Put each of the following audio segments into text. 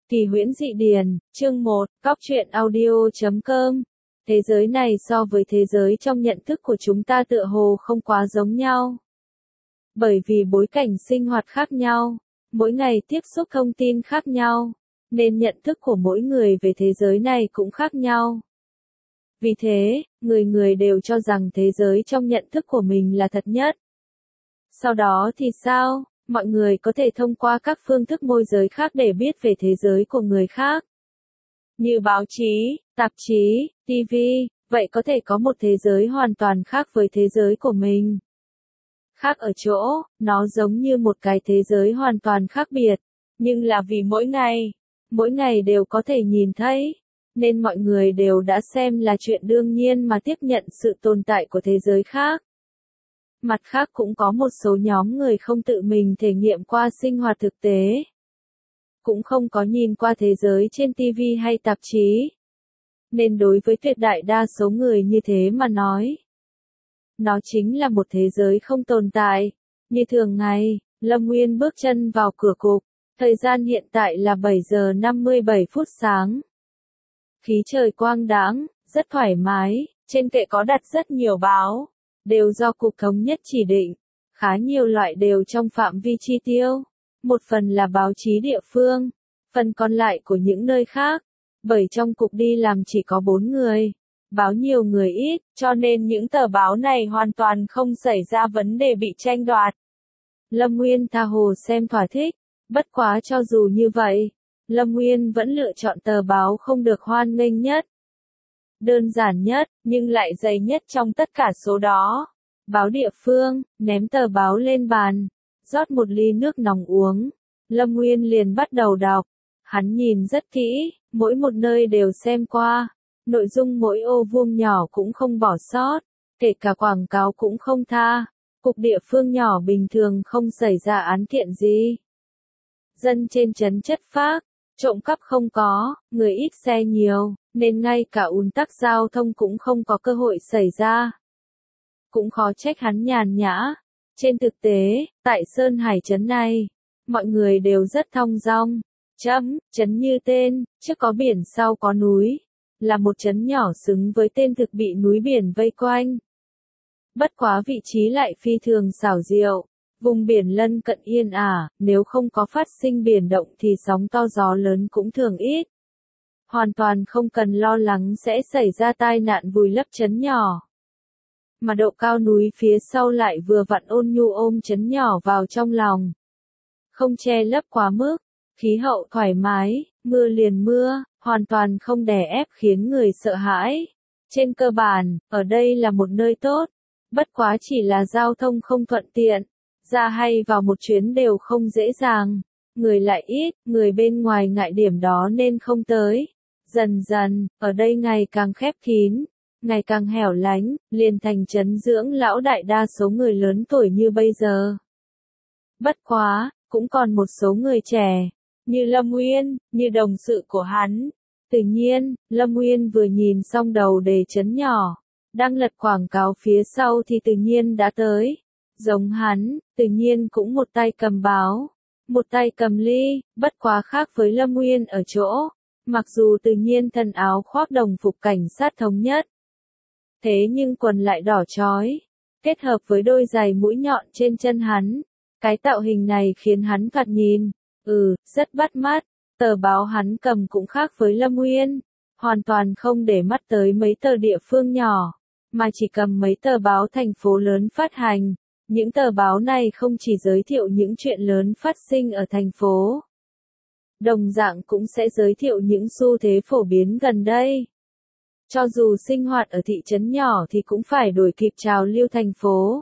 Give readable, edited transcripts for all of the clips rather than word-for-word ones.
Kỳ huyễn dị điển, chương 1, Cóc truyện audio.com. Thế giới này so với thế giới trong nhận thức của chúng ta tựa hồ không quá giống nhau. Bởi vì bối cảnh sinh hoạt khác nhau, mỗi ngày tiếp xúc thông tin khác nhau, nên nhận thức của mỗi người về thế giới này cũng khác nhau. Vì thế, người người đều cho rằng thế giới trong nhận thức của mình là thật nhất. Sau đó thì sao? Mọi người có thể thông qua các phương thức môi giới khác để biết về thế giới của người khác. Như báo chí, tạp chí, TV, vậy có thể có một thế giới hoàn toàn khác với thế giới của mình. Khác ở chỗ, nó giống như một cái thế giới hoàn toàn khác biệt, nhưng là vì mỗi ngày đều có thể nhìn thấy, nên mọi người đều đã xem là chuyện đương nhiên mà tiếp nhận sự tồn tại của thế giới khác. Mặt khác cũng có một số nhóm người không tự mình thể nghiệm qua sinh hoạt thực tế. Cũng không có nhìn qua thế giới trên TV hay tạp chí. Nên đối với tuyệt đại đa số người như thế mà nói. Nó chính là một thế giới không tồn tại. Như thường ngày, Lâm Nguyên bước chân vào cửa cục. Thời gian hiện tại là 7 giờ 57 phút sáng. Khí trời quang đãng, rất thoải mái, trên kệ có đặt rất nhiều báo. Đều do Cục Thống nhất chỉ định, khá nhiều loại đều trong phạm vi chi tiêu. Một phần là báo chí địa phương, phần còn lại của những nơi khác. Bởi trong cục đi làm chỉ có 4 người, báo nhiều người ít, cho nên những tờ báo này hoàn toàn không xảy ra vấn đề bị tranh đoạt. Lâm Nguyên tha hồ xem thỏa thích, bất quá cho dù như vậy, Lâm Nguyên vẫn lựa chọn tờ báo không được hoan nghênh nhất. Đơn giản nhất, nhưng lại dày nhất trong tất cả số đó. Báo địa phương, ném tờ báo lên bàn, rót một ly nước nóng uống. Lâm Nguyên liền bắt đầu đọc. Hắn nhìn rất kỹ, mỗi một nơi đều xem qua. Nội dung mỗi ô vuông nhỏ cũng không bỏ sót, kể cả quảng cáo cũng không tha. Cục địa phương nhỏ bình thường không xảy ra án kiện gì. Dân trên trấn chất phác, trộm cắp không có, người ít xe nhiều, nên ngay cả ùn tắc giao thông cũng không có cơ hội xảy ra. Cũng khó trách hắn nhàn nhã. Trên thực tế, tại Sơn Hải trấn này, mọi người đều rất thong dong. Trấn như tên, trước có biển sau có núi, là một trấn nhỏ xứng với tên thực bị núi biển vây quanh. Bất quá vị trí lại phi thường xảo diệu. Vùng biển lân cận yên ả, nếu không có phát sinh biển động thì sóng to gió lớn cũng thường ít. Hoàn toàn không cần lo lắng sẽ xảy ra tai nạn vùi lấp trấn nhỏ. Mà độ cao núi phía sau lại vừa vặn ôn nhu ôm trấn nhỏ vào trong lòng. Không che lấp quá mức, khí hậu thoải mái, mưa liền mưa, hoàn toàn không đè ép khiến người sợ hãi. Trên cơ bản, ở đây là một nơi tốt, bất quá chỉ là giao thông không thuận tiện. Ra hay vào một chuyến đều không dễ dàng, người lại ít, người bên ngoài ngại điểm đó nên không tới. Dần dần, ở đây ngày càng khép kín, ngày càng hẻo lánh, liền thành trấn dưỡng lão đại đa số người lớn tuổi như bây giờ. Bất quá, cũng còn một số người trẻ, như Lâm Nguyên, như đồng sự của hắn. Tự nhiên, Lâm Nguyên vừa nhìn xong đầu đề trấn nhỏ, đang lật quảng cáo phía sau thì tự nhiên đã tới. Giống hắn, tự nhiên cũng một tay cầm báo, một tay cầm ly, bất quá khác với Lâm Nguyên ở chỗ, mặc dù tự nhiên thân áo khoác đồng phục cảnh sát thống nhất. Thế nhưng quần lại đỏ chói, kết hợp với đôi giày mũi nhọn trên chân hắn, cái tạo hình này khiến hắn thoạt nhìn, rất bắt mắt. Tờ báo hắn cầm cũng khác với Lâm Nguyên, hoàn toàn không để mắt tới mấy tờ địa phương nhỏ, mà chỉ cầm mấy tờ báo thành phố lớn phát hành. Những tờ báo này không chỉ giới thiệu những chuyện lớn phát sinh ở thành phố, đồng dạng cũng sẽ giới thiệu những xu thế phổ biến gần đây. Cho dù sinh hoạt ở thị trấn nhỏ thì cũng phải đuổi kịp trào lưu thành phố.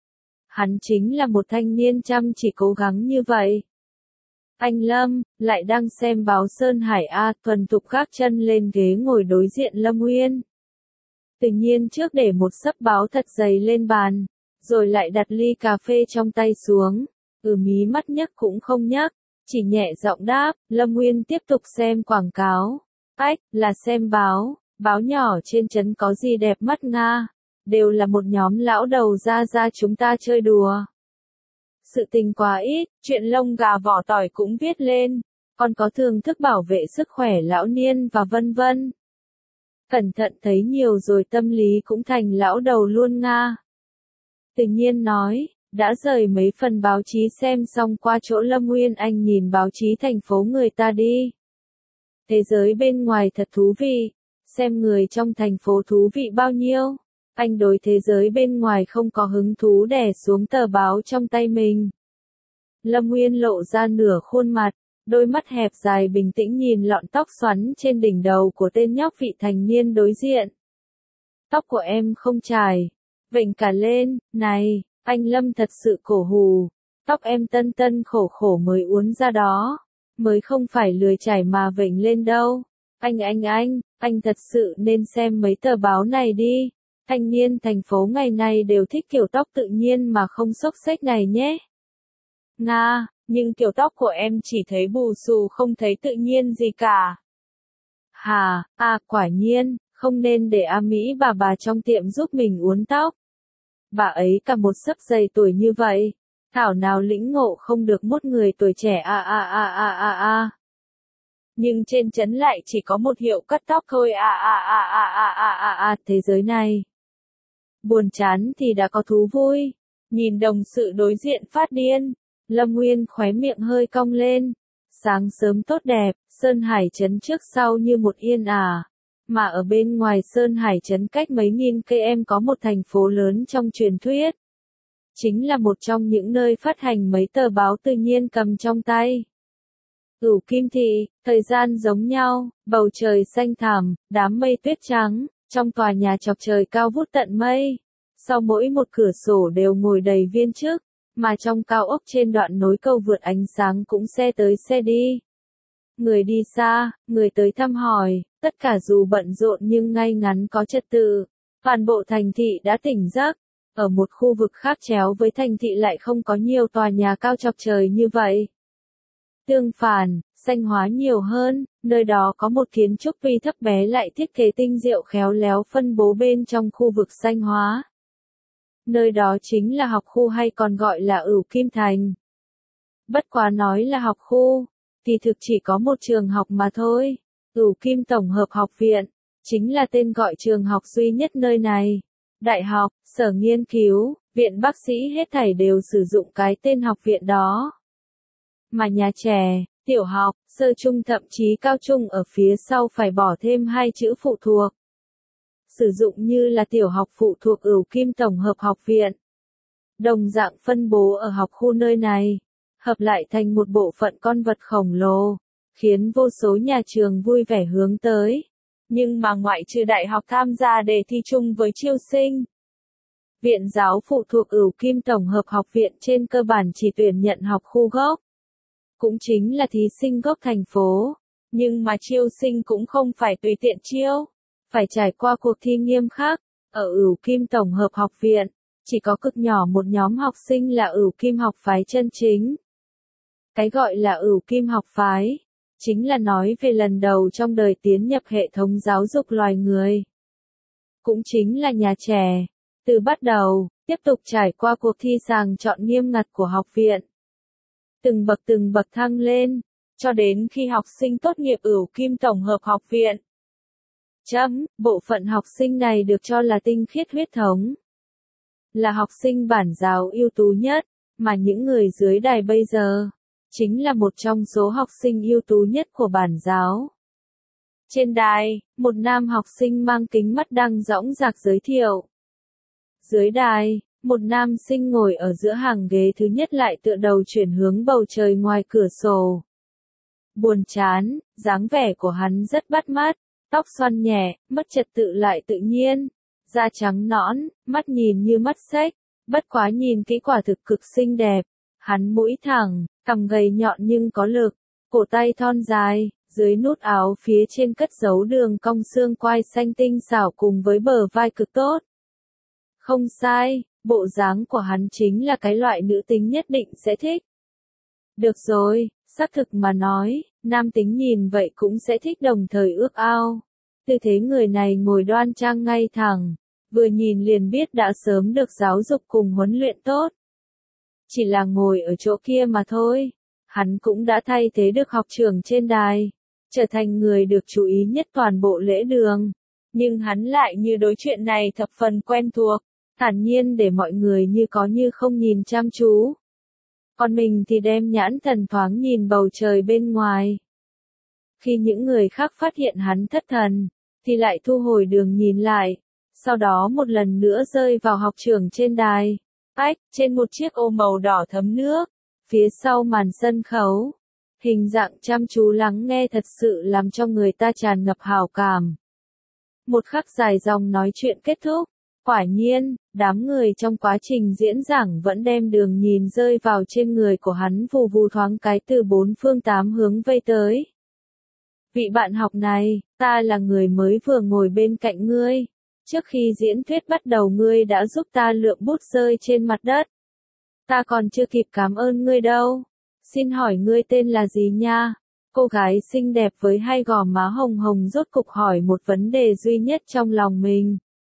Hắn chính là một thanh niên chăm chỉ cố gắng như vậy. Anh Lâm, lại đang xem báo Sơn Hải A, thuần thục gác chân lên ghế ngồi đối diện Lâm Nguyên. Tự nhiên trước để một xấp báo thật dày lên bàn, rồi lại đặt ly cà phê trong tay xuống. Mí mắt nhấc cũng không nhấc, chỉ nhẹ giọng đáp. Lâm Nguyên tiếp tục xem quảng cáo. Là xem báo, báo nhỏ trên trấn có gì đẹp mắt nga. Đều là một nhóm lão đầu ra chúng ta chơi đùa. Sự tình quá ít, chuyện lông gà vỏ tỏi cũng viết lên. còn có thưởng thức bảo vệ sức khỏe lão niên và vân vân. Cẩn thận thấy nhiều rồi tâm lý cũng thành lão đầu luôn nga. Tự nhiên nói, đã rời mấy phần báo chí xem xong qua chỗ Lâm Nguyên Anh nhìn báo chí thành phố người ta đi. Thế giới bên ngoài thật thú vị, xem người trong thành phố thú vị bao nhiêu. Anh đối thế giới bên ngoài không có hứng thú đè xuống tờ báo trong tay mình. Lâm Nguyên lộ ra nửa khuôn mặt, đôi mắt hẹp dài bình tĩnh nhìn lọn tóc xoắn trên đỉnh đầu của tên nhóc vị thành niên đối diện. Tóc của em không chải, vểnh cả lên, này, anh Lâm thật sự cổ hù, tóc em tân tân khổ khổ mới uốn ra đó, mới không phải lười chải mà vểnh lên đâu. Anh thật sự nên xem mấy tờ báo này đi. Thanh niên thành phố ngày nay đều thích kiểu tóc tự nhiên mà không xốc xếch này nhé. Nga, nhưng kiểu tóc của em chỉ thấy bù xù không thấy tự nhiên gì cả. Hà, quả nhiên, không nên để Mỹ bà trong tiệm giúp mình uốn tóc. Bà ấy cả một sấp dày tuổi như vậy, thảo nào lĩnh ngộ không được một người tuổi trẻ Nhưng trên trấn lại chỉ có một hiệu cắt tóc thôi thế giới này. Buồn chán thì đã có thú vui. Nhìn đồng sự đối diện phát điên, Lâm Nguyên khóe miệng hơi cong lên. Sáng sớm tốt đẹp, Sơn Hải trấn trước sau như một yên ả. Mà ở bên ngoài Sơn Hải trấn cách mấy nghìn cây em có một thành phố lớn trong truyền thuyết. Chính là một trong những nơi phát hành mấy tờ báo tự nhiên cầm trong tay. Cửu Kim Thị, thời gian giống nhau, bầu trời xanh thẳm, đám mây tuyết trắng, trong tòa nhà chọc trời cao vút tận mây. Sau mỗi một cửa sổ đều ngồi đầy viên chức, mà trong cao ốc trên đoạn nối cầu vượt ánh sáng cũng xe tới xe đi. Người đi xa, người tới thăm hỏi, tất cả dù bận rộn nhưng ngay ngắn có trật tự. Toàn bộ thành thị đã tỉnh giấc. Ở một khu vực khác chéo với thành thị lại không có nhiều tòa nhà cao chọc trời như vậy. Tương phản, xanh hóa nhiều hơn, nơi đó có một kiến trúc tuy thấp bé lại thiết kế tinh diệu khéo léo phân bố bên trong khu vực xanh hóa. Nơi đó chính là học khu hay còn gọi là Ửu Kim Thành. Bất quá nói là học khu, thì thực chỉ có một trường học mà thôi. Ửu Kim Tổng hợp Học viện, chính là tên gọi trường học duy nhất nơi này. Đại học, sở nghiên cứu, viện bác sĩ hết thảy đều sử dụng cái tên học viện đó. Mà nhà trẻ, tiểu học, sơ trung thậm chí cao trung ở phía sau phải bỏ thêm hai chữ phụ thuộc. Sử dụng như là tiểu học phụ thuộc Ửu Kim Tổng hợp Học viện. Đồng dạng phân bố ở học khu nơi này, hợp lại thành một bộ phận con vật khổng lồ, khiến vô số nhà trường vui vẻ hướng tới. Nhưng mà ngoại trừ đại học tham gia đề thi chung với chiêu sinh. Viện giáo phụ thuộc Ửu Kim Tổng hợp Học viện trên cơ bản chỉ tuyển nhận học khu gốc. Cũng chính là thí sinh gốc thành phố. Nhưng mà chiêu sinh cũng không phải tùy tiện chiêu. Phải trải qua cuộc thi nghiêm khắc. Ở Ửu Kim Tổng hợp Học viện, chỉ có cực nhỏ một nhóm học sinh là Ửu Kim học phái chân chính. Cái gọi là Ửu Kim học phái, chính là nói về lần đầu trong đời tiến nhập hệ thống giáo dục loài người. Cũng chính là nhà trẻ, từ bắt đầu, tiếp tục trải qua cuộc thi sàng chọn nghiêm ngặt của học viện. Từng bậc thăng lên, cho đến khi học sinh tốt nghiệp Ửu Kim Tổng hợp Học viện. Bộ phận học sinh này được cho là tinh khiết huyết thống. Là học sinh bản giáo ưu tú nhất, mà những người dưới đài bây giờ, chính là một trong số học sinh ưu tú nhất của bản giáo. Trên đài, một nam học sinh mang kính mắt đang dõng dạc giới thiệu. Dưới đài, một nam sinh ngồi ở giữa hàng ghế thứ nhất lại tựa đầu chuyển hướng bầu trời ngoài cửa sổ. Buồn chán, dáng vẻ của hắn rất bắt mắt, tóc xoăn nhẹ, mất trật tự lại tự nhiên, da trắng nõn, mắt nhìn như mắt xếch, bất quá nhìn kỹ quả thực cực xinh đẹp. Hắn mũi thẳng, cằm gầy nhọn nhưng có lực, cổ tay thon dài, dưới nút áo phía trên cất giấu đường cong xương quai xanh tinh xảo cùng với bờ vai cực tốt. Không sai, bộ dáng của hắn chính là cái loại nữ tính nhất định sẽ thích. Được rồi, xác thực mà nói, nam tính nhìn vậy cũng sẽ thích đồng thời ước ao. Tư thế người này ngồi đoan trang ngay thẳng, vừa nhìn liền biết đã sớm được giáo dục cùng huấn luyện tốt. Chỉ là ngồi ở chỗ kia mà thôi, hắn cũng đã thay thế được học trưởng trên đài, trở thành người được chú ý nhất toàn bộ lễ đường. Nhưng hắn lại như đối chuyện này thập phần quen thuộc, thản nhiên để mọi người như có như không nhìn chăm chú. Còn mình thì đem nhãn thần thoáng nhìn bầu trời bên ngoài. Khi những người khác phát hiện hắn thất thần, thì lại thu hồi đường nhìn lại, sau đó một lần nữa rơi vào học trưởng trên đài. Trên một chiếc ô màu đỏ thấm nước, phía sau màn sân khấu, hình dạng chăm chú lắng nghe thật sự làm cho người ta tràn ngập hảo cảm. Một khắc dài dòng nói chuyện kết thúc, quả nhiên, đám người trong quá trình diễn giảng vẫn đem đường nhìn rơi vào trên người của hắn vù vù thoáng cái từ bốn phương tám hướng vây tới. Vị bạn học này, ta là người mới vừa ngồi bên cạnh ngươi. Trước khi diễn thuyết bắt đầu ngươi đã giúp ta lượm bút rơi trên mặt đất. Ta còn chưa kịp cảm ơn ngươi đâu. Xin hỏi ngươi tên là gì nha? Cô gái xinh đẹp với hai gò má hồng hồng rốt cục hỏi một vấn đề duy nhất trong lòng mình.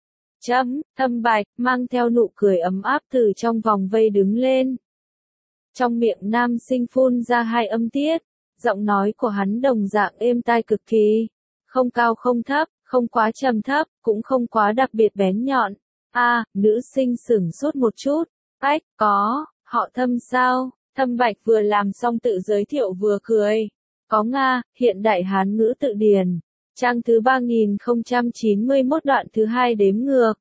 Thâm Bạch, mang theo nụ cười ấm áp từ trong vòng vây đứng lên. Trong miệng nam sinh phun ra hai âm tiết, giọng nói của hắn đồng dạng êm tai cực kỳ. Không cao không thấp, không quá trầm thấp, cũng không quá đặc biệt bén nhọn. Nữ sinh sửng sốt một chút. Có, họ Thâm sao? Thâm Bạch vừa làm xong tự giới thiệu vừa cười. Có Nga, hiện đại Hán ngữ tự điển. Trang thứ 3091 đoạn thứ 2 đếm ngược.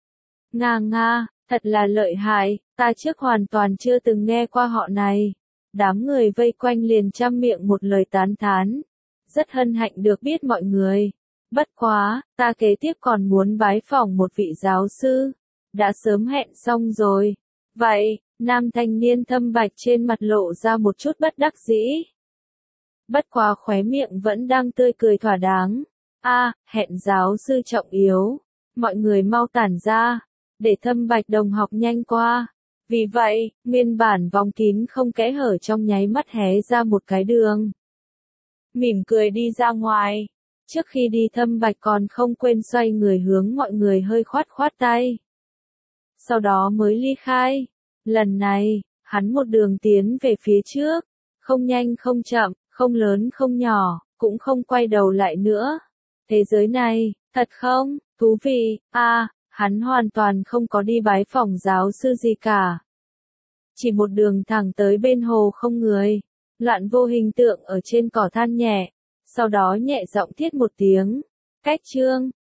Nga, thật là lợi hại, ta trước hoàn toàn chưa từng nghe qua họ này. Đám người vây quanh liền trăm miệng một lời tán thán. Rất hân hạnh được biết mọi người. Bất quá, ta kế tiếp còn muốn bái phỏng một vị giáo sư. Đã sớm hẹn xong rồi. Vậy, nam thanh niên Thâm Bạch trên mặt lộ ra một chút bất đắc dĩ. Bất quá khóe miệng vẫn đang tươi cười thỏa đáng. Hẹn giáo sư trọng yếu. Mọi người mau tản ra, để Thâm Bạch đồng học nhanh qua. Vì vậy, nguyên bản vòng kín không kẽ hở trong nháy mắt hé ra một cái đường. Mỉm cười đi ra ngoài. Trước khi đi Thâm Bạch còn không quên xoay người hướng mọi người hơi khoát khoát tay. Sau đó mới ly khai. Lần này, hắn một đường tiến về phía trước. Không nhanh không chậm, không lớn không nhỏ, cũng không quay đầu lại nữa. Thế giới này, thật không, thú vị, hắn hoàn toàn không có đi bái phỏng giáo sư gì cả. Chỉ một đường thẳng tới bên hồ không người, Loạn Vô hình tượng ở trên cỏ than nhẹ, sau đó nhẹ giọng thiết một tiếng. Cách chương.